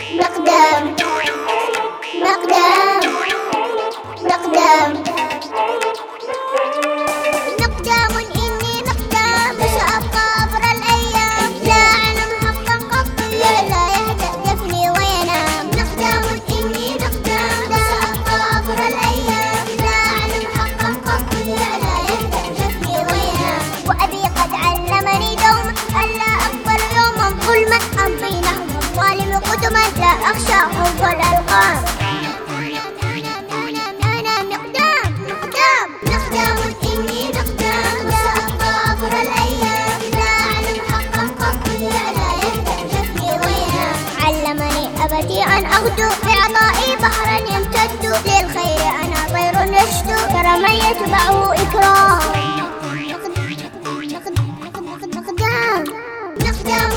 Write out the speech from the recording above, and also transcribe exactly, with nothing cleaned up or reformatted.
مقدام مقدام مقدام مقدام إني مقدام سأبقى عبر الأيام لا أعلم حقا قطيا لا يهدأ جفني وينام مقدام إني مقدام سأبقى عبر الأيام لا أعلم حقا قطيا لا يهدأ جفني وينام وأبي قد علمني دوما ألا أقبل يوما ظلما أمضي نحو الظالم قدما لا أخشى خوف الألقاب أبدي أن أغدو بعطائي بحرا يمتد للخير أنا طير يشدو ترى من يتبعه إكرام مقدام مقدام